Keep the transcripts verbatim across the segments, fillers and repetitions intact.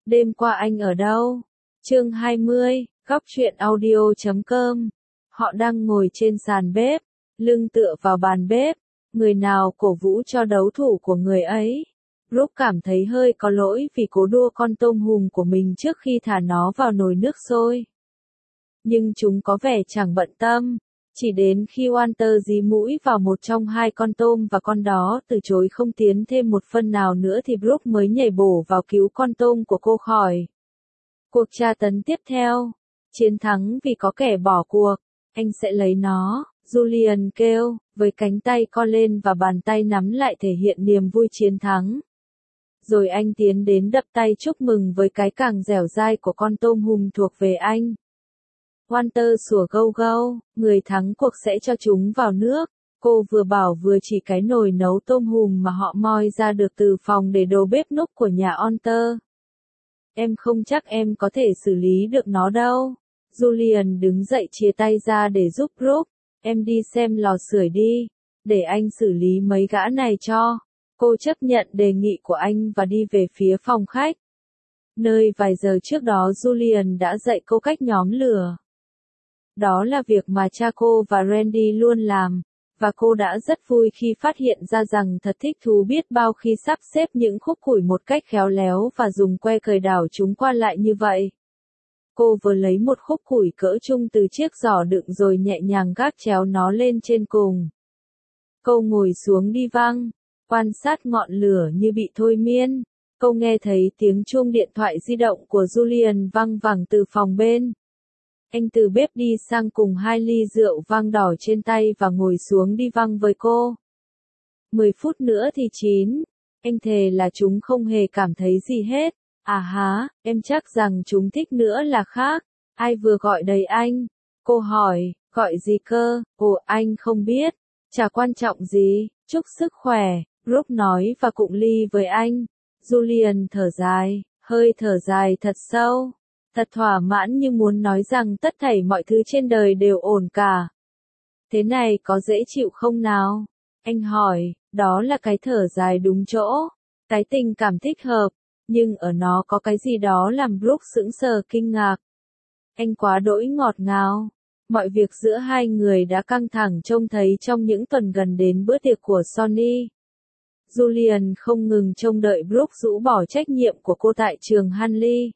Đêm qua anh ở đâu? Chương hai mươi, góc truyện audio chấm com. Họ đang ngồi trên sàn bếp, lưng tựa vào bàn bếp, người nào cổ vũ cho đấu thủ của người ấy. Brooke cảm thấy hơi có lỗi vì cố đua con tôm hùm của mình trước khi thả nó vào nồi nước sôi. Nhưng chúng có vẻ chẳng bận tâm. Chỉ đến khi Walter dí mũi vào một trong hai con tôm và con đó từ chối không tiến thêm một phân nào nữa thì Brooke mới nhảy bổ vào cứu con tôm của cô khỏi cuộc tra tấn tiếp theo. Chiến thắng vì có kẻ bỏ cuộc, anh sẽ lấy nó, Julian kêu, với cánh tay co lên và bàn tay nắm lại thể hiện niềm vui chiến thắng. Rồi anh tiến đến đập tay chúc mừng với cái càng dẻo dai của con tôm hùm thuộc về anh. Walter sủa gâu gâu, người thắng cuộc sẽ cho chúng vào nước. Cô vừa bảo vừa chỉ cái nồi nấu tôm hùm mà họ moi ra được từ phòng để đồ bếp núc của nhà Walter. Em không chắc em có thể xử lý được nó đâu. Julian đứng dậy chia tay ra để giúp Brooke. Em đi xem lò sưởi đi, để anh xử lý mấy gã này cho. Cô chấp nhận đề nghị của anh và đi về phía phòng khách, nơi vài giờ trước đó Julian đã dạy cô cách nhóm lửa. Đó là việc mà cha cô và Randy luôn làm, và cô đã rất vui khi phát hiện ra rằng thật thích thú biết bao khi sắp xếp những khúc củi một cách khéo léo và dùng que cời đảo chúng qua lại như vậy. Cô vừa lấy một khúc củi cỡ trung từ chiếc giỏ đựng rồi nhẹ nhàng gác chéo nó lên trên cùng. Cô ngồi xuống đi văng, quan sát ngọn lửa như bị thôi miên. Cô nghe thấy tiếng chuông điện thoại di động của Julian văng vẳng từ phòng bên. Anh từ bếp đi sang cùng hai ly rượu vang đỏ trên tay và ngồi xuống đi văng với cô. Mười phút nữa thì chín. Anh thề là chúng không hề cảm thấy gì hết. À há, em chắc rằng chúng thích nữa là khác. Ai vừa gọi đầy anh? Cô hỏi, gọi gì cơ? Ồ, anh không biết. Chả quan trọng gì, chúc sức khỏe, Brooke nói và cụng ly với anh. Julian thở dài, hơi thở dài thật sâu. Thật thỏa mãn như muốn nói rằng tất thảy mọi thứ trên đời đều ổn cả. Thế này có dễ chịu không nào? Anh hỏi, đó là cái thở dài đúng chỗ. Cái tình cảm thích hợp, nhưng ở nó có cái gì đó làm Brooke sững sờ kinh ngạc. Anh quá đỗi ngọt ngào. Mọi việc giữa hai người đã căng thẳng trông thấy trong những tuần gần đến bữa tiệc của Sonny. Julian không ngừng trông đợi Brooke rũ bỏ trách nhiệm của cô tại trường Hanley.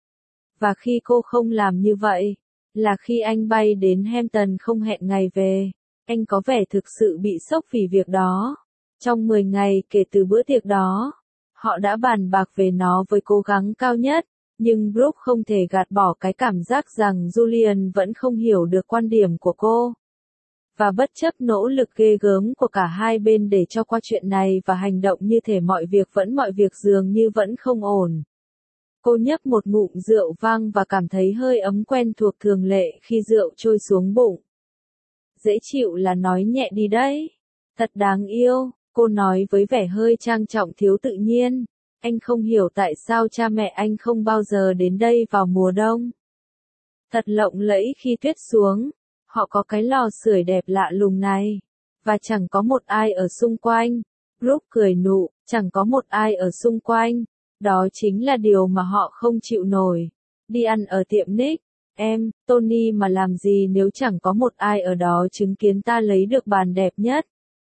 Và khi cô không làm như vậy, là khi anh bay đến Hampton không hẹn ngày về. Anh có vẻ thực sự bị sốc vì việc đó. Trong mười ngày kể từ bữa tiệc đó, họ đã bàn bạc về nó với cố gắng cao nhất, nhưng Brooke không thể gạt bỏ cái cảm giác rằng Julian vẫn không hiểu được quan điểm của cô. Và bất chấp nỗ lực ghê gớm của cả hai bên để cho qua chuyện này và hành động như thể mọi việc vẫn mọi việc dường như vẫn không ổn. Cô nhấp một ngụm rượu vang và cảm thấy hơi ấm quen thuộc thường lệ khi rượu trôi xuống bụng. Dễ chịu là nói nhẹ đi đấy. Thật đáng yêu, cô nói với vẻ hơi trang trọng thiếu tự nhiên. Anh không hiểu tại sao cha mẹ anh không bao giờ đến đây vào mùa đông. Thật lộng lẫy khi tuyết xuống. Họ có cái lò sưởi đẹp lạ lùng này. Và chẳng có một ai ở xung quanh. Brooke cười nụ, chẳng có một ai ở xung quanh. Đó chính là điều mà họ không chịu nổi. Đi ăn ở tiệm Nick. Em, Tony mà làm gì nếu chẳng có một ai ở đó chứng kiến ta lấy được bàn đẹp nhất.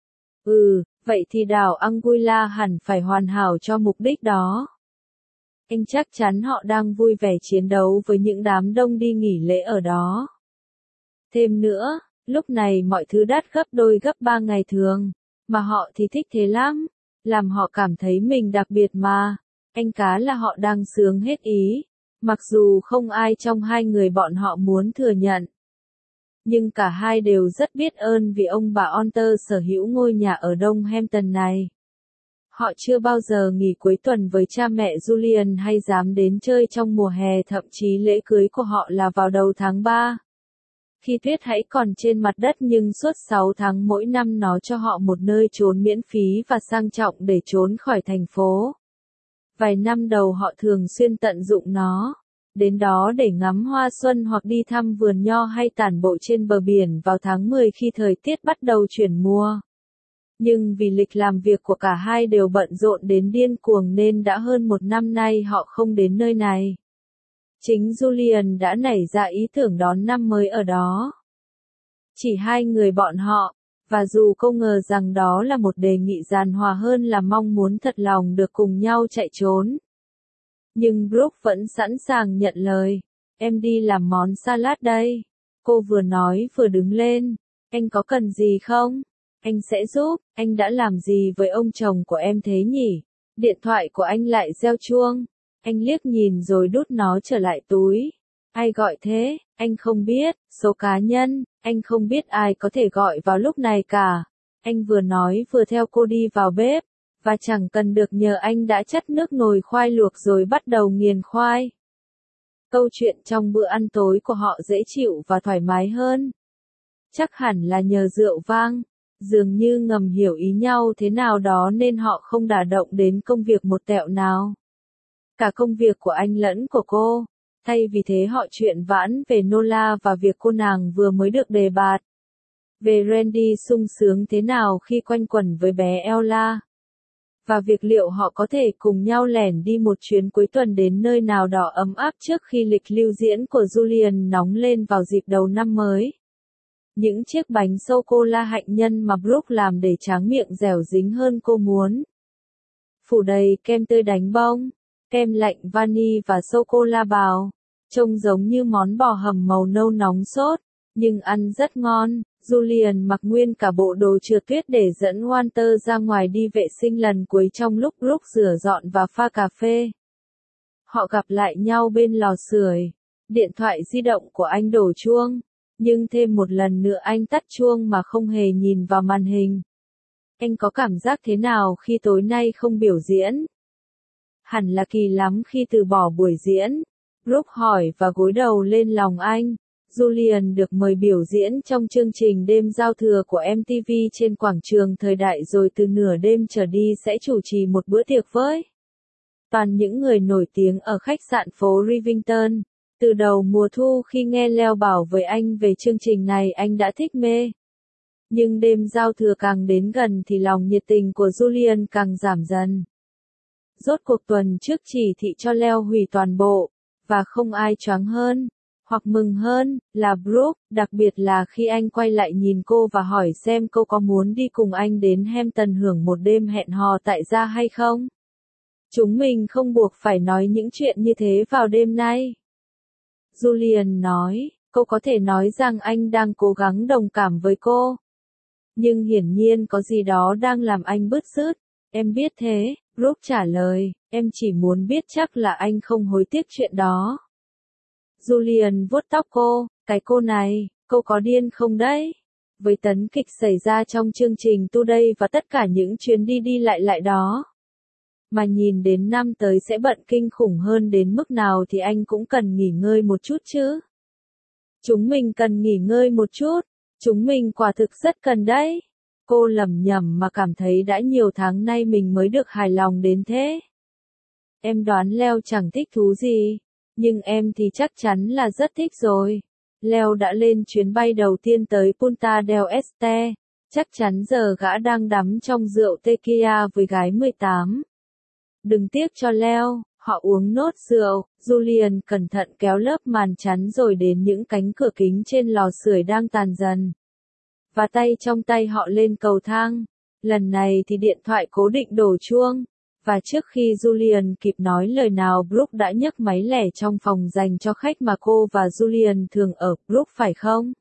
Ừ, vậy thì đảo Anguilla hẳn phải hoàn hảo cho mục đích đó. Anh chắc chắn họ đang vui vẻ chiến đấu với những đám đông đi nghỉ lễ ở đó. Thêm nữa, lúc này mọi thứ đắt gấp đôi gấp ba ngày thường, mà họ thì thích thế lắm, làm họ cảm thấy mình đặc biệt mà. Anh cá là họ đang sướng hết ý, mặc dù không ai trong hai người bọn họ muốn thừa nhận. Nhưng cả hai đều rất biết ơn vì ông bà Walter sở hữu ngôi nhà ở Đông Hampton này. Họ chưa bao giờ nghỉ cuối tuần với cha mẹ Julian hay dám đến chơi trong mùa hè, thậm chí lễ cưới của họ là vào đầu tháng ba. Khi tuyết hãy còn trên mặt đất nhưng suốt sáu tháng mỗi năm nó cho họ một nơi trốn miễn phí và sang trọng để trốn khỏi thành phố. Vài năm đầu họ thường xuyên tận dụng nó, đến đó để ngắm hoa xuân hoặc đi thăm vườn nho hay tản bộ trên bờ biển vào tháng mười khi thời tiết bắt đầu chuyển mùa. Nhưng vì lịch làm việc của cả hai đều bận rộn đến điên cuồng nên đã hơn một năm nay họ không đến nơi này. Chính Julian đã nảy ra ý tưởng đón năm mới ở đó. Chỉ hai người bọn họ, và dù cô ngờ rằng đó là một đề nghị giàn hòa hơn là mong muốn thật lòng được cùng nhau chạy trốn. Nhưng Brooke vẫn sẵn sàng nhận lời. Em đi làm món salad đây. Cô vừa nói vừa đứng lên. Anh có cần gì không? Anh sẽ giúp. Anh đã làm gì với ông chồng của em thế nhỉ? Điện thoại của anh lại reo chuông. Anh liếc nhìn rồi đút nó trở lại túi. Ai gọi thế? Anh không biết. Số cá nhân. Anh không biết ai có thể gọi vào lúc này cả. Anh vừa nói vừa theo cô đi vào bếp. Và chẳng cần được nhờ anh đã chất nước nồi khoai luộc rồi bắt đầu nghiền khoai. Câu chuyện trong bữa ăn tối của họ dễ chịu và thoải mái hơn. Chắc hẳn là nhờ rượu vang. Dường như ngầm hiểu ý nhau thế nào đó nên họ không đả động đến công việc một tẹo nào. Cả công việc của anh lẫn của cô. Thay vì thế họ chuyện vãn về Nola và việc cô nàng vừa mới được đề bạt. Về Randy sung sướng thế nào khi quanh quẩn với bé Ella. Và việc liệu họ có thể cùng nhau lẻn đi một chuyến cuối tuần đến nơi nào đó ấm áp trước khi lịch lưu diễn của Julian nóng lên vào dịp đầu năm mới. Những chiếc bánh sô-cô-la hạnh nhân mà Brooke làm để tráng miệng dẻo dính hơn cô muốn. Phủ đầy kem tươi đánh bông, kem lạnh vani và sô-cô-la bào. Trông giống như món bò hầm màu nâu nóng sốt, nhưng ăn rất ngon. Julian mặc nguyên cả bộ đồ trượt tuyết để dẫn Walter ra ngoài đi vệ sinh lần cuối trong lúc Brooke rửa dọn và pha cà phê. Họ gặp lại nhau bên lò sưởi. Điện thoại di động của anh đổ chuông, nhưng thêm một lần nữa anh tắt chuông mà không hề nhìn vào màn hình. Anh có cảm giác thế nào khi tối nay không biểu diễn? Hẳn là kỳ lắm khi từ bỏ buổi diễn. Brooke hỏi và gối đầu lên lòng anh. Julian được mời biểu diễn trong chương trình đêm giao thừa của em tê vê trên quảng trường thời đại rồi từ nửa đêm trở đi sẽ chủ trì một bữa tiệc với toàn những người nổi tiếng ở khách sạn phố Rivington. Từ đầu mùa thu khi nghe Leo bảo với anh về chương trình này anh đã thích mê. Nhưng đêm giao thừa càng đến gần thì lòng nhiệt tình của Julian càng giảm dần. Rốt cuộc tuần trước chỉ thị cho Leo hủy toàn bộ, và không ai choáng hơn hoặc mừng hơn là Brooke, đặc biệt là khi anh quay lại nhìn cô và hỏi xem cô có muốn đi cùng anh đến Hampton hưởng một đêm hẹn hò tại gia hay không. Chúng mình không buộc phải nói những chuyện như thế vào đêm nay. Julian nói, cô có thể nói rằng anh đang cố gắng đồng cảm với cô. Nhưng hiển nhiên có gì đó đang làm anh bứt rứt. Em biết thế, Brooke trả lời, em chỉ muốn biết chắc là anh không hối tiếc chuyện đó. Julian vuốt tóc cô, cái cô này, cô có điên không đấy? Với tấn kịch xảy ra trong chương trình Today và tất cả những chuyến đi đi lại lại đó. Mà nhìn đến năm tới sẽ bận kinh khủng hơn đến mức nào thì anh cũng cần nghỉ ngơi một chút chứ. Chúng mình cần nghỉ ngơi một chút, chúng mình quả thực rất cần đấy. Cô lẩm nhẩm mà cảm thấy đã nhiều tháng nay mình mới được hài lòng đến thế. Em đoán Leo chẳng thích thú gì. Nhưng em thì chắc chắn là rất thích rồi. Leo đã lên chuyến bay đầu tiên tới Punta del Este. Chắc chắn giờ gã đang đắm trong rượu tequila với gái mười tám. Đừng tiếc cho Leo, họ uống nốt rượu. Julian cẩn thận kéo lớp màn chắn rồi đến những cánh cửa kính trên lò sưởi đang tàn dần. Và tay trong tay họ lên cầu thang. Lần này thì điện thoại cố định đổ chuông. Và trước khi Julian kịp nói lời nào Brooke đã nhấc máy lẻ trong phòng dành cho khách mà cô và Julian thường ở. Brooke phải không?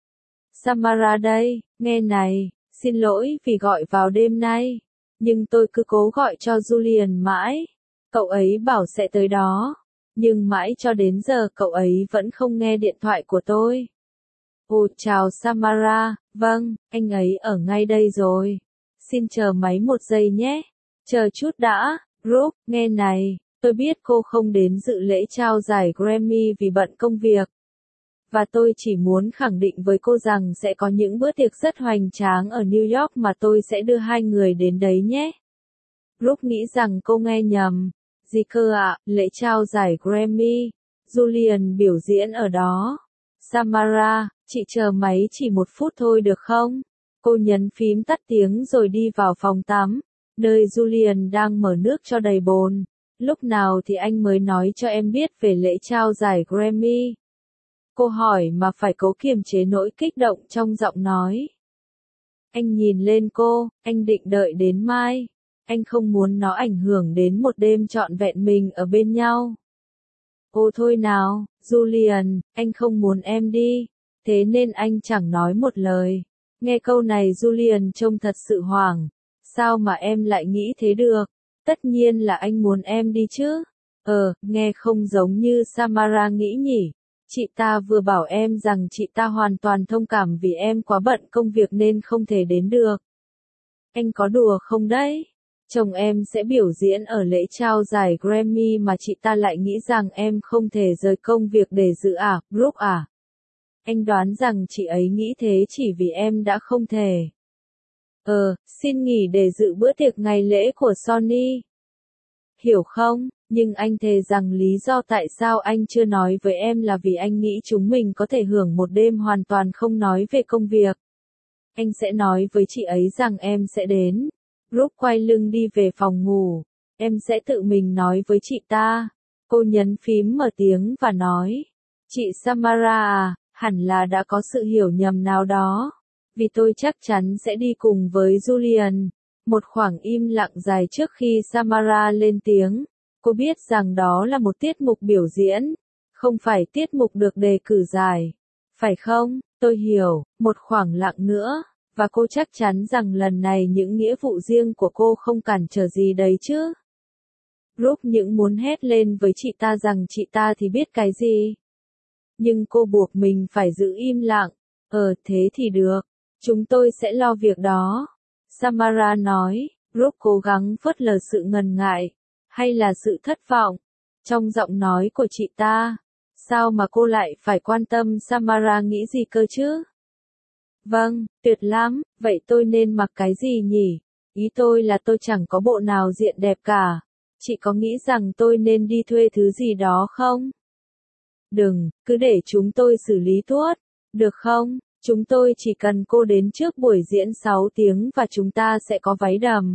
Samara đây, nghe này, xin lỗi vì gọi vào đêm nay. Nhưng tôi cứ cố gọi cho Julian mãi. Cậu ấy bảo sẽ tới đó. Nhưng mãi cho đến giờ cậu ấy vẫn không nghe điện thoại của tôi. Ồ chào Samara, vâng, anh ấy ở ngay đây rồi. Xin chờ máy một giây nhé. Chờ chút đã, Brooke, nghe này, tôi biết cô không đến dự lễ trao giải Grammy vì bận công việc. Và tôi chỉ muốn khẳng định với cô rằng sẽ có những bữa tiệc rất hoành tráng ở New York mà tôi sẽ đưa hai người đến đấy nhé. Brooke nghĩ rằng cô nghe nhầm. Gì cơ ạ, lễ trao giải Grammy. Julian biểu diễn ở đó. Samara, chị chờ máy chỉ một phút thôi được không? Cô nhấn phím tắt tiếng rồi đi vào phòng tắm, nơi Julian đang mở nước cho đầy bồn. Lúc nào thì anh mới nói cho em biết về lễ trao giải Grammy? Cô hỏi mà phải cố kiềm chế nỗi kích động trong giọng nói. Anh nhìn lên cô, anh định đợi đến mai. Anh không muốn nó ảnh hưởng đến một đêm trọn vẹn mình ở bên nhau. Ô thôi nào, Julian, anh không muốn em đi. Thế nên anh chẳng nói một lời. Nghe câu này Julian trông thật sự hoảng. Sao mà em lại nghĩ thế được? Tất nhiên là anh muốn em đi chứ. Ờ, nghe không giống như Samara nghĩ nhỉ. Chị ta vừa bảo em rằng chị ta hoàn toàn thông cảm vì em quá bận công việc nên không thể đến được. Anh có đùa không đấy? Chồng em sẽ biểu diễn ở lễ trao giải Grammy mà chị ta lại nghĩ rằng em không thể rời công việc để dự à, Brooke à? Anh đoán rằng chị ấy nghĩ thế chỉ vì em đã không thể. Ờ, xin nghỉ để dự bữa tiệc ngày lễ của Sony. Hiểu không? Nhưng anh thề rằng lý do tại sao anh chưa nói với em là vì anh nghĩ chúng mình có thể hưởng một đêm hoàn toàn không nói về công việc. Anh sẽ nói với chị ấy rằng em sẽ đến. Brooke quay lưng đi về phòng ngủ. Em sẽ tự mình nói với chị ta. Cô nhấn phím mở tiếng và nói. Chị Samara à, hẳn là đã có sự hiểu nhầm nào đó. Vì tôi chắc chắn sẽ đi cùng với Julian. Một khoảng im lặng dài trước khi Samara lên tiếng. Cô biết rằng đó là một tiết mục biểu diễn, không phải tiết mục được đề cử giải. Phải không? Tôi hiểu, một khoảng lặng nữa, và cô chắc chắn rằng lần này những nghĩa vụ riêng của cô không cản trở gì đấy chứ. Brooke những muốn hét lên với chị ta rằng chị ta thì biết cái gì. Nhưng cô buộc mình phải giữ im lặng. Ờ thế thì được, chúng tôi sẽ lo việc đó. Samara nói, Brooke cố gắng phớt lờ sự ngần ngại. Hay là sự thất vọng, trong giọng nói của chị ta. Sao mà cô lại phải quan tâm Samara nghĩ gì cơ chứ? Vâng, tuyệt lắm, vậy tôi nên mặc cái gì nhỉ? Ý tôi là tôi chẳng có bộ nào diện đẹp cả. Chị có nghĩ rằng tôi nên đi thuê thứ gì đó không? Đừng, cứ để chúng tôi xử lý tuốt, được không? Chúng tôi chỉ cần cô đến trước buổi diễn sáu tiếng và chúng ta sẽ có váy đầm,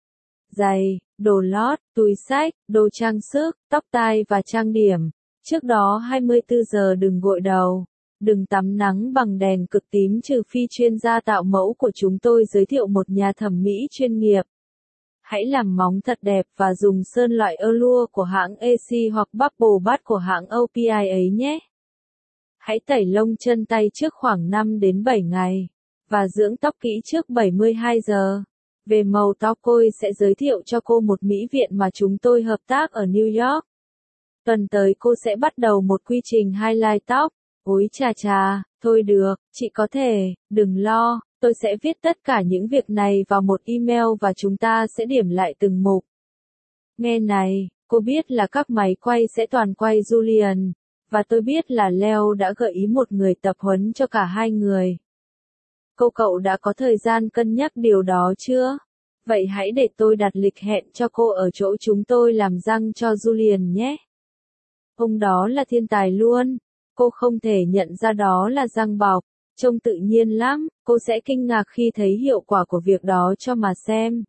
giày, đồ lót, túi xách, đồ trang sức, tóc tai và trang điểm. Trước đó hai mươi tư giờ đừng gội đầu, đừng tắm nắng bằng đèn cực tím trừ phi chuyên gia tạo mẫu của chúng tôi giới thiệu một nhà thẩm mỹ chuyên nghiệp. Hãy làm móng thật đẹp và dùng sơn loại Allure của hãng a xê hoặc Bubble Bath của hãng o pê i ấy nhé. Hãy tẩy lông chân tay trước khoảng năm đến bảy ngày, và dưỡng tóc kỹ trước bảy mươi hai giờ. Về màu tóc tôi sẽ giới thiệu cho cô một mỹ viện mà chúng tôi hợp tác ở New York. Tuần tới cô sẽ bắt đầu một quy trình highlight tóc. Ôi chà chà, thôi được, chị có thể, đừng lo, tôi sẽ viết tất cả những việc này vào một email và chúng ta sẽ điểm lại từng mục. Nghe này, cô biết là các máy quay sẽ toàn quay Julian, và tôi biết là Leo đã gợi ý một người tập huấn cho cả hai người. Cô cậu đã có thời gian cân nhắc điều đó chưa? Vậy hãy để tôi đặt lịch hẹn cho cô ở chỗ chúng tôi làm răng cho Julian nhé. Ông đó là thiên tài luôn. Cô không thể nhận ra đó là răng bọc. Trông tự nhiên lắm, cô sẽ kinh ngạc khi thấy hiệu quả của việc đó cho mà xem.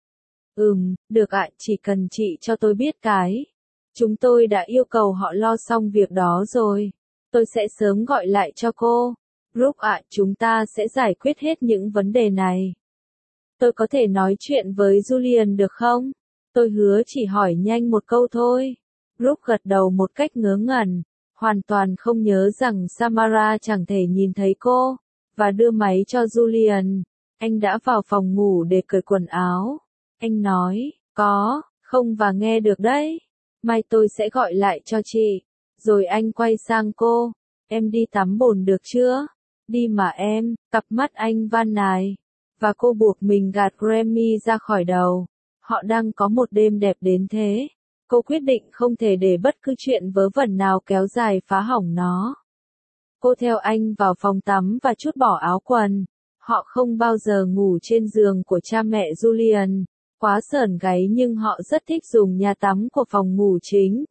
Ừm, được ạ, chỉ cần chị cho tôi biết cái. Chúng tôi đã yêu cầu họ lo xong việc đó rồi. Tôi sẽ sớm gọi lại cho cô. Brooke ạ, chúng ta sẽ giải quyết hết những vấn đề này. Tôi có thể nói chuyện với Julian được không? Tôi hứa chỉ hỏi nhanh một câu thôi. Brooke gật đầu một cách ngớ ngẩn, hoàn toàn không nhớ rằng Samara chẳng thể nhìn thấy cô, và đưa máy cho Julian. Anh đã vào phòng ngủ để cởi quần áo. Anh nói, có, không và nghe được đấy. Mai tôi sẽ gọi lại cho chị. Rồi anh quay sang cô. Em đi tắm bồn được chưa? Đi mà em, cặp mắt anh van nài. Và cô buộc mình gạt Grammy ra khỏi đầu. Họ đang có một đêm đẹp đến thế. Cô quyết định không thể để bất cứ chuyện vớ vẩn nào kéo dài phá hỏng nó. Cô theo anh vào phòng tắm và trút bỏ áo quần. Họ không bao giờ ngủ trên giường của cha mẹ Julian. Quá sởn gáy nhưng họ rất thích dùng nhà tắm của phòng ngủ chính.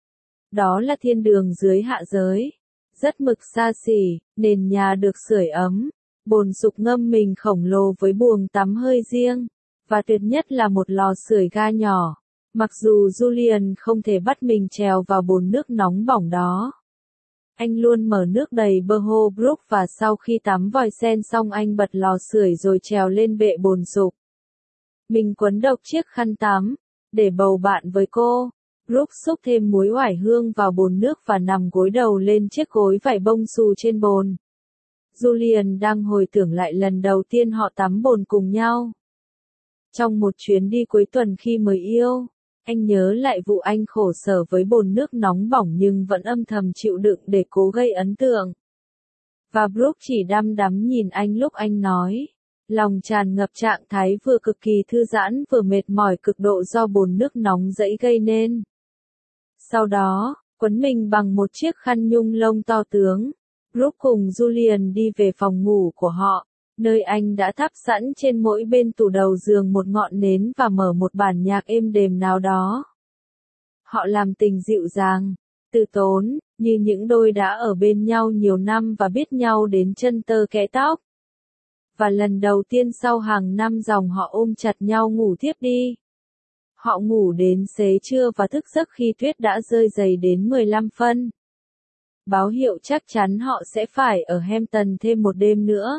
Đó là thiên đường dưới hạ giới. Rất mực xa xỉ, nền nhà được sưởi ấm. bồn sục ngâm mình khổng lồ với buồng tắm hơi riêng, và tuyệt nhất là một lò sưởi ga nhỏ. Mặc dù Julian không thể bắt mình trèo vào bồn nước nóng bỏng đó. Anh luôn mở nước đầy bơ hô Brooke và sau khi tắm vòi sen xong anh bật lò sưởi rồi trèo lên bệ bồn sục. Mình quấn độc chiếc khăn tắm, để bầu bạn với cô. Brooke xúc thêm muối oải hương vào bồn nước và nằm gối đầu lên chiếc gối vải bông xù trên bồn. Julian đang hồi tưởng lại lần đầu tiên họ tắm bồn cùng nhau. Trong một chuyến đi cuối tuần khi mới yêu, anh nhớ lại vụ anh khổ sở với bồn nước nóng bỏng nhưng vẫn âm thầm chịu đựng để cố gây ấn tượng. Và Brooke chỉ đăm đắm nhìn anh lúc anh nói, lòng tràn ngập trạng thái vừa cực kỳ thư giãn vừa mệt mỏi cực độ do bồn nước nóng dẫy gây nên. Sau đó, quấn mình bằng một chiếc khăn nhung lông to tướng, Brooke cùng Julian đi về phòng ngủ của họ, nơi anh đã thắp sẵn trên mỗi bên tủ đầu giường một ngọn nến và mở một bản nhạc êm đềm nào đó. Họ làm tình dịu dàng, từ tốn, như những đôi đã ở bên nhau nhiều năm và biết nhau đến chân tơ kẽ tóc. Và lần đầu tiên sau hàng năm dòng họ ôm chặt nhau ngủ thiếp đi. Họ ngủ đến xế trưa và thức giấc khi tuyết đã rơi dày đến mười lăm phân. Báo hiệu chắc chắn họ sẽ phải ở Hampton thêm một đêm nữa.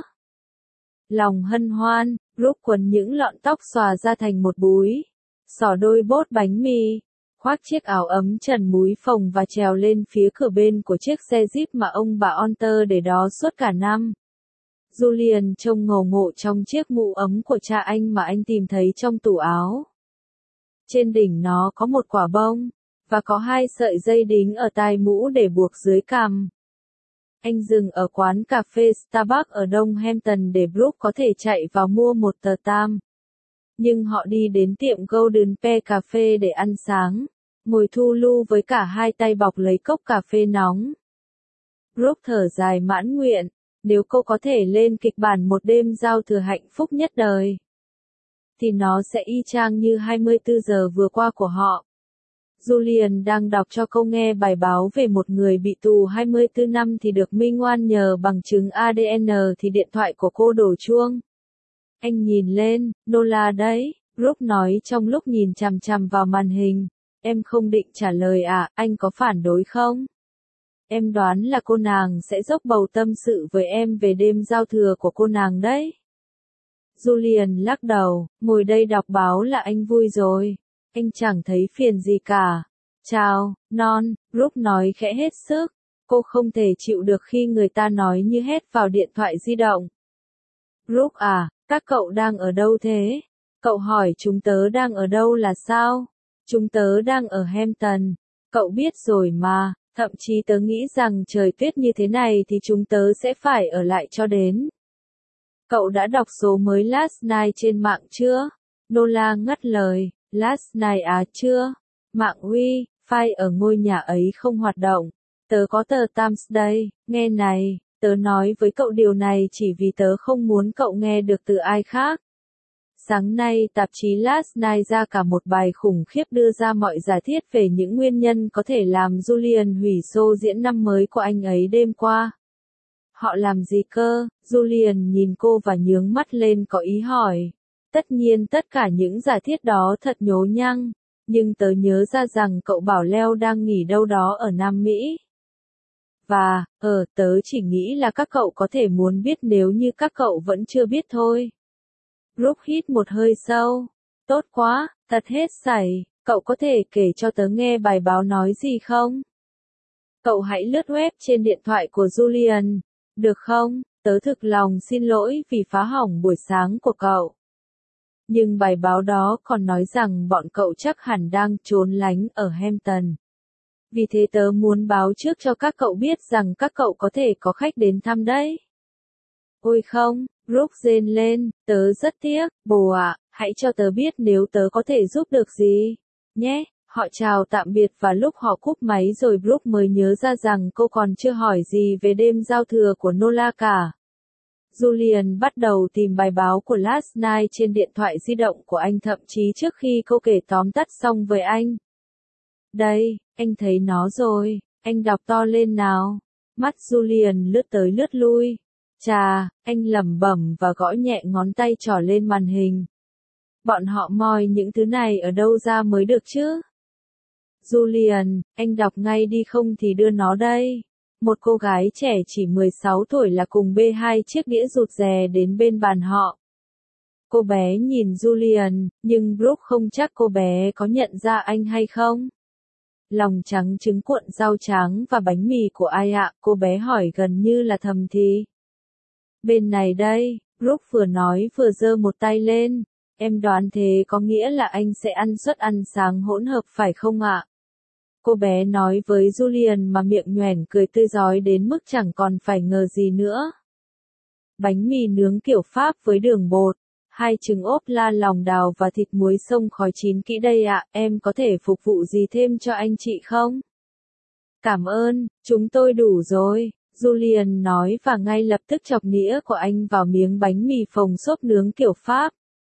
Lòng hân hoan, Brooke quấn những lọn tóc xòa ra thành một búi, xỏ đôi bốt bánh mì, khoác chiếc áo ấm trần múi phồng và trèo lên phía cửa bên của chiếc xe Jeep mà ông bà Hunter để đó suốt cả năm. Julian trông ngầu ngộ trong chiếc mũ ấm của cha anh mà anh tìm thấy trong tủ áo. Trên đỉnh nó có một quả bông, và có hai sợi dây đính ở tai mũ để buộc dưới cằm. Anh dừng ở quán cà phê Starbucks ở Đông Hampton để Brooke có thể chạy vào mua một tờ tam. Nhưng họ đi đến tiệm Golden Pear Cà phê để ăn sáng, ngồi thu lu với cả hai tay bọc lấy cốc cà phê nóng. Brooke thở dài mãn nguyện, nếu cô có thể lên kịch bản một đêm giao thừa hạnh phúc nhất đời, thì nó sẽ y chang như hai mươi tư giờ vừa qua của họ. Julian đang đọc cho cô nghe bài báo về một người bị tù hai mươi tư năm thì được minh oan nhờ bằng chứng a đê en thì điện thoại của cô đổ chuông. Anh nhìn lên, Nola đấy, Brooke nói trong lúc nhìn chằm chằm vào màn hình. Em không định trả lời à, anh có phản đối không? Em đoán là cô nàng sẽ dốc bầu tâm sự với em về đêm giao thừa của cô nàng đấy. Julian lắc đầu, ngồi đây đọc báo là anh vui rồi. Anh chẳng thấy phiền gì cả. Chào, non, Brooke nói khẽ hết sức. Cô không thể chịu được khi người ta nói như hét vào điện thoại di động. Brooke à, các cậu đang ở đâu thế? Cậu hỏi chúng tớ đang ở đâu là sao? Chúng tớ đang ở Hampton. Cậu biết rồi mà, thậm chí tớ nghĩ rằng trời tuyết như thế này thì chúng tớ sẽ phải ở lại cho đến. Cậu đã đọc số mới last night trên mạng chưa? Nola ngắt lời. Last night à chưa? Mạng Wi-Fi ở ngôi nhà ấy không hoạt động. Tớ có tờ Times đây, nghe này, tớ nói với cậu điều này chỉ vì tớ không muốn cậu nghe được từ ai khác. Sáng nay tạp chí Last Night ra cả một bài khủng khiếp đưa ra mọi giả thiết về những nguyên nhân có thể làm Julian hủy show diễn năm mới của anh ấy đêm qua. Họ làm gì cơ? Julian nhìn cô và nhướng mắt lên có ý hỏi. Tất nhiên tất cả những giả thiết đó thật nhố nhăng, nhưng tớ nhớ ra rằng cậu bảo Leo đang nghỉ đâu đó ở Nam Mỹ. Và, ờ, tớ chỉ nghĩ là các cậu có thể muốn biết nếu như các cậu vẫn chưa biết thôi. Brooke hít một hơi sâu. Tốt quá, thật hết sảy, cậu có thể kể cho tớ nghe bài báo nói gì không? Cậu hãy lướt web trên điện thoại của Julian, được không? Tớ thực lòng xin lỗi vì phá hỏng buổi sáng của cậu. Nhưng bài báo đó còn nói rằng bọn cậu chắc hẳn đang trốn lánh ở Hampton. Vì thế tớ muốn báo trước cho các cậu biết rằng các cậu có thể có khách đến thăm đấy. Ôi không, Brooke rên lên, tớ rất tiếc, bồ ạ, hãy cho tớ biết nếu tớ có thể giúp được gì, nhé. Họ chào tạm biệt và lúc họ cúp máy rồi Brooke mới nhớ ra rằng cô còn chưa hỏi gì về đêm giao thừa của Nola cả. Julian bắt đầu tìm bài báo của Last Night trên điện thoại di động của anh thậm chí trước khi cô kể tóm tắt xong với anh. Đây, anh thấy nó rồi, anh đọc to lên nào. Mắt Julian lướt tới lướt lui. Chà, anh lẩm bẩm và gõ nhẹ ngón tay trỏ lên màn hình. Bọn họ moi những thứ này ở đâu ra mới được chứ? Julian, anh đọc ngay đi không thì đưa nó đây. Một cô gái trẻ chỉ mười sáu tuổi là cùng bê hai chiếc đĩa rụt rè đến bên bàn họ. Cô bé nhìn Julian, nhưng Brooke không chắc cô bé có nhận ra anh hay không. Lòng trắng trứng cuộn rau trắng và bánh mì của ai ạ? Cô bé hỏi gần như là thầm thì. Bên này đây, Brooke vừa nói vừa giơ một tay lên. Em đoán thế có nghĩa là anh sẽ ăn suất ăn sáng hỗn hợp phải không ạ? Cô bé nói với Julian mà miệng nhoẻn cười tươi rói đến mức chẳng còn phải ngờ gì nữa. Bánh mì nướng kiểu Pháp với đường bột, hai trứng ốp la lòng đào và thịt muối xông khói chín kỹ đây ạ, em có thể phục vụ gì thêm cho anh chị không? Cảm ơn, chúng tôi đủ rồi, Julian nói và ngay lập tức chọc nĩa của anh vào miếng bánh mì phồng xốp nướng kiểu Pháp.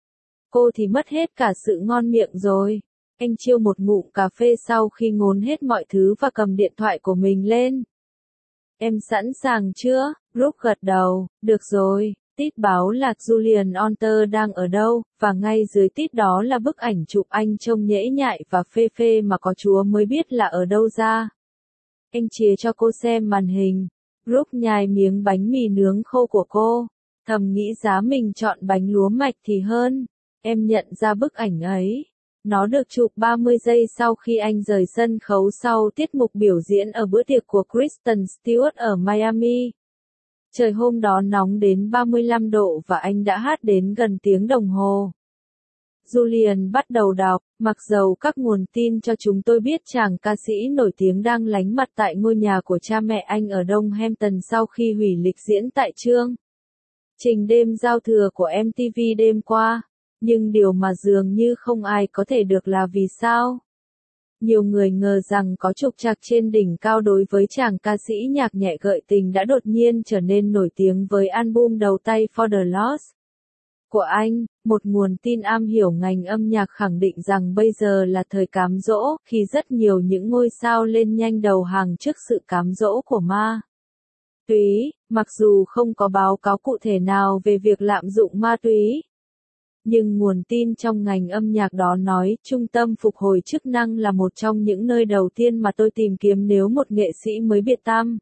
Cô thì mất hết cả sự ngon miệng rồi. Anh chiêu một ngụm cà phê sau khi ngốn hết mọi thứ và cầm điện thoại của mình lên. Em sẵn sàng chưa? Brooke gật đầu, được rồi. Tít báo lạc Julian Onter đang ở đâu, và ngay dưới tít đó là bức ảnh chụp anh trông nhễ nhại và phê phê mà có Chúa mới biết là ở đâu ra. Anh chìa cho cô xem màn hình. Brooke nhai miếng bánh mì nướng khô của cô, thầm nghĩ giá mình chọn bánh lúa mạch thì hơn. Em nhận ra bức ảnh ấy. Nó được chụp ba mươi giây sau khi anh rời sân khấu sau tiết mục biểu diễn ở bữa tiệc của Kristen Stewart ở Miami. Trời hôm đó nóng đến ba mươi lăm độ và anh đã hát đến gần tiếng đồng hồ. Julian bắt đầu đọc, mặc dầu các nguồn tin cho chúng tôi biết chàng ca sĩ nổi tiếng đang lánh mặt tại ngôi nhà của cha mẹ anh ở Đông Hampton sau khi hủy lịch diễn tại chương trình đêm giao thừa của em tê vê đêm qua. Nhưng điều mà dường như không ai có thể được là vì sao? Nhiều người ngờ rằng có trục trặc trên đỉnh cao đối với chàng ca sĩ nhạc nhẹ gợi tình đã đột nhiên trở nên nổi tiếng với album đầu tay For the Lost của anh. Một nguồn tin am hiểu ngành âm nhạc khẳng định rằng bây giờ là thời cám dỗ, khi rất nhiều những ngôi sao lên nhanh đầu hàng trước sự cám dỗ của ma túy, mặc dù không có báo cáo cụ thể nào về việc lạm dụng ma túy. Nhưng nguồn tin trong ngành âm nhạc đó nói, trung tâm phục hồi chức năng là một trong những nơi đầu tiên mà tôi tìm kiếm nếu một nghệ sĩ mới biệt tăm.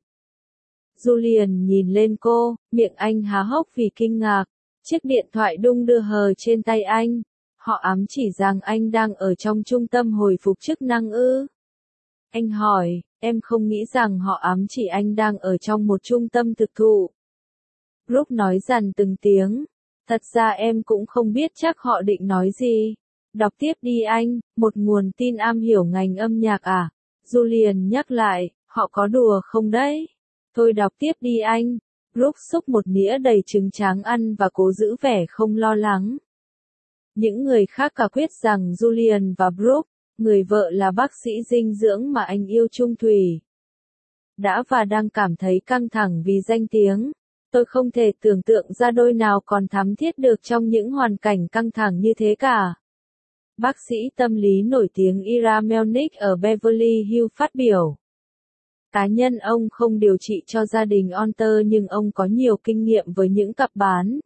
Julian nhìn lên cô, miệng anh há hốc vì kinh ngạc. Chiếc điện thoại đung đưa hờ trên tay anh. Họ ám chỉ rằng anh đang ở trong trung tâm hồi phục chức năng ư? Anh hỏi, em không nghĩ rằng họ ám chỉ anh đang ở trong một trung tâm thực thụ. Brooke nói dằn từng tiếng. Thật ra em cũng không biết chắc họ định nói gì. Đọc tiếp đi anh, một nguồn tin am hiểu ngành âm nhạc à? Julian nhắc lại, họ có đùa không đấy? Thôi đọc tiếp đi anh. Brooke xúc một nĩa đầy trứng tráng ăn và cố giữ vẻ không lo lắng. Những người khác cả quyết rằng Julian và Brooke, người vợ là bác sĩ dinh dưỡng mà anh yêu chung thủy, đã và đang cảm thấy căng thẳng vì danh tiếng. Tôi không thể tưởng tượng ra đôi nào còn thắm thiết được trong những hoàn cảnh căng thẳng như thế cả. Bác sĩ tâm lý nổi tiếng Ira Melnick ở Beverly Hills phát biểu. Cá nhân ông không điều trị cho gia đình Onter nhưng ông có nhiều kinh nghiệm với những cặp bán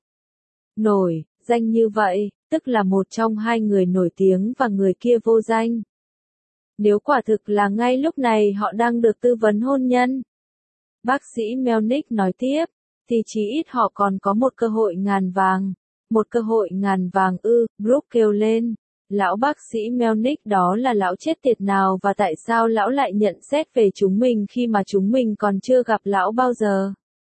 nổi danh như vậy, tức là một trong hai người nổi tiếng và người kia vô danh. Nếu quả thực là ngay lúc này họ đang được tư vấn hôn nhân, bác sĩ Melnick nói tiếp, thì chí ít họ còn có một cơ hội ngàn vàng. Một cơ hội ngàn vàng ư, Brooke kêu lên. Lão bác sĩ Melnick đó là lão chết tiệt nào và tại sao lão lại nhận xét về chúng mình khi mà chúng mình còn chưa gặp lão bao giờ?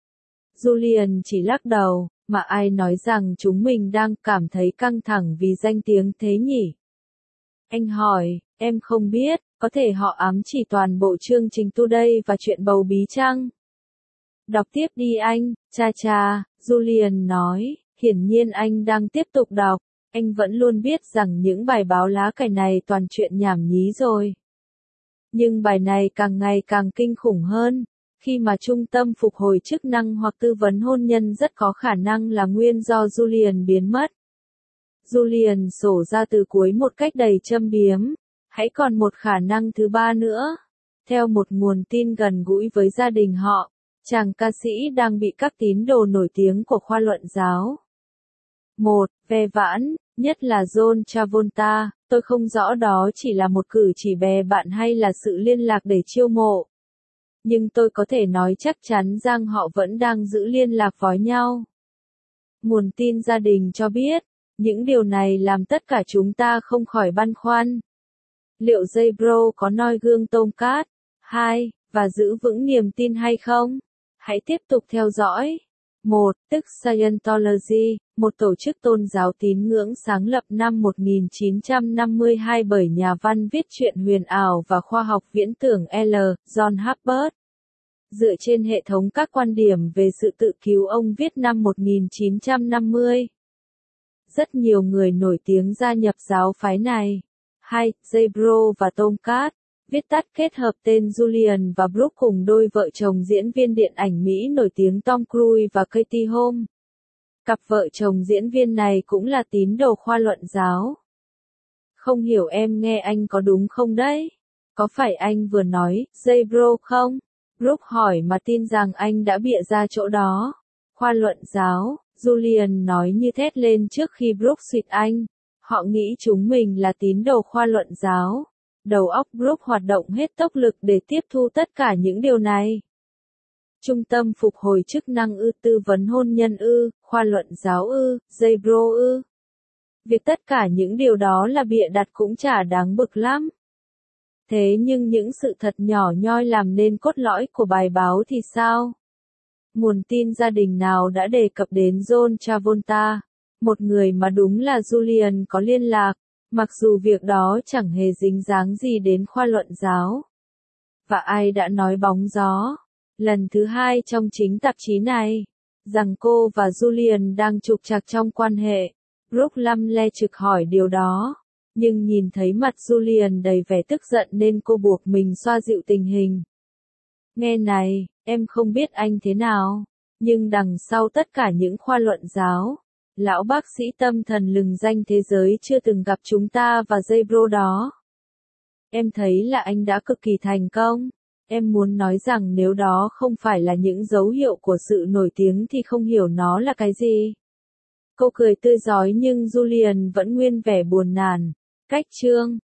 Julian chỉ lắc đầu, mà ai nói rằng chúng mình đang cảm thấy căng thẳng vì danh tiếng thế nhỉ? Anh hỏi, em không biết, có thể họ ám chỉ toàn bộ chương trình Today và chuyện bầu bí chăng? Đọc tiếp đi anh, cha cha, Julian nói, hiển nhiên anh đang tiếp tục đọc, anh vẫn luôn biết rằng những bài báo lá cải này toàn chuyện nhảm nhí rồi. Nhưng bài này càng ngày càng kinh khủng hơn, khi mà trung tâm phục hồi chức năng hoặc tư vấn hôn nhân rất có khả năng là nguyên do Julian biến mất. Julian sổ ra từ cuối một cách đầy châm biếm, hãy còn một khả năng thứ ba nữa. Theo một nguồn tin gần gũi với gia đình họ, Chàng ca sĩ đang bị các tín đồ nổi tiếng của khoa luận giáo. một. Ve vãn, nhất là John Travolta, tôi không rõ đó chỉ là một cử chỉ bè bạn hay là sự liên lạc để chiêu mộ. Nhưng tôi có thể nói chắc chắn rằng họ vẫn đang giữ liên lạc với nhau. Nguồn tin gia đình cho biết, những điều này làm tất cả chúng ta không khỏi băn khoăn. Liệu J-Bro có noi gương Tomcat? hai. Và giữ vững niềm tin hay không? Hãy tiếp tục theo dõi. một. Tức Scientology, một tổ chức tôn giáo tín ngưỡng sáng lập năm một nghìn chín trăm năm mươi hai bởi nhà văn viết truyện huyền ảo và khoa học viễn tưởng L. John Hubbard. Dựa trên hệ thống các quan điểm về sự tự cứu ông viết năm một nghìn chín trăm năm mươi. Rất nhiều người nổi tiếng gia nhập giáo phái này. hai. J-Bro và Tomcat, viết tắt kết hợp tên Julian và Brooke cùng đôi vợ chồng diễn viên điện ảnh Mỹ nổi tiếng Tom Cruise và Katie Holmes. Cặp vợ chồng diễn viên này cũng là tín đồ khoa luận giáo. Không hiểu em nghe anh có đúng không đấy? Có phải anh vừa nói J-Bro không? Brooke hỏi mà tin rằng anh đã bịa ra chỗ đó. Khoa luận giáo, Julian nói như thét lên trước khi Brooke suýt anh. Họ nghĩ chúng mình là tín đồ khoa luận giáo. Đầu óc Brooke hoạt động hết tốc lực để tiếp thu tất cả những điều này. Trung tâm phục hồi chức năng ư, tư vấn hôn nhân ư, khoa luận giáo ư, J-Bro ư. Việc tất cả những điều đó là bịa đặt cũng chả đáng bực lắm. Thế nhưng những sự thật nhỏ nhoi làm nên cốt lõi của bài báo thì sao? Nguồn tin gia đình nào đã đề cập đến John Travolta, một người mà đúng là Julian có liên lạc, mặc dù việc đó chẳng hề dính dáng gì đến khoa luận giáo. Và ai đã nói bóng gió, lần thứ hai trong chính tạp chí này, rằng cô và Julian đang trục trặc trong quan hệ. Brooke lăm le trực hỏi điều đó, nhưng nhìn thấy mặt Julian đầy vẻ tức giận nên cô buộc mình xoa dịu tình hình. Nghe này, em không biết anh thế nào, nhưng đằng sau tất cả những khoa luận giáo, lão bác sĩ tâm thần lừng danh thế giới chưa từng gặp chúng ta và J-Bro đó. Em thấy là anh đã cực kỳ thành công. Em muốn nói rằng nếu đó không phải là những dấu hiệu của sự nổi tiếng thì không hiểu nó là cái gì. Cô cười tươi rói nhưng Julian vẫn nguyên vẻ buồn nản. Cách chương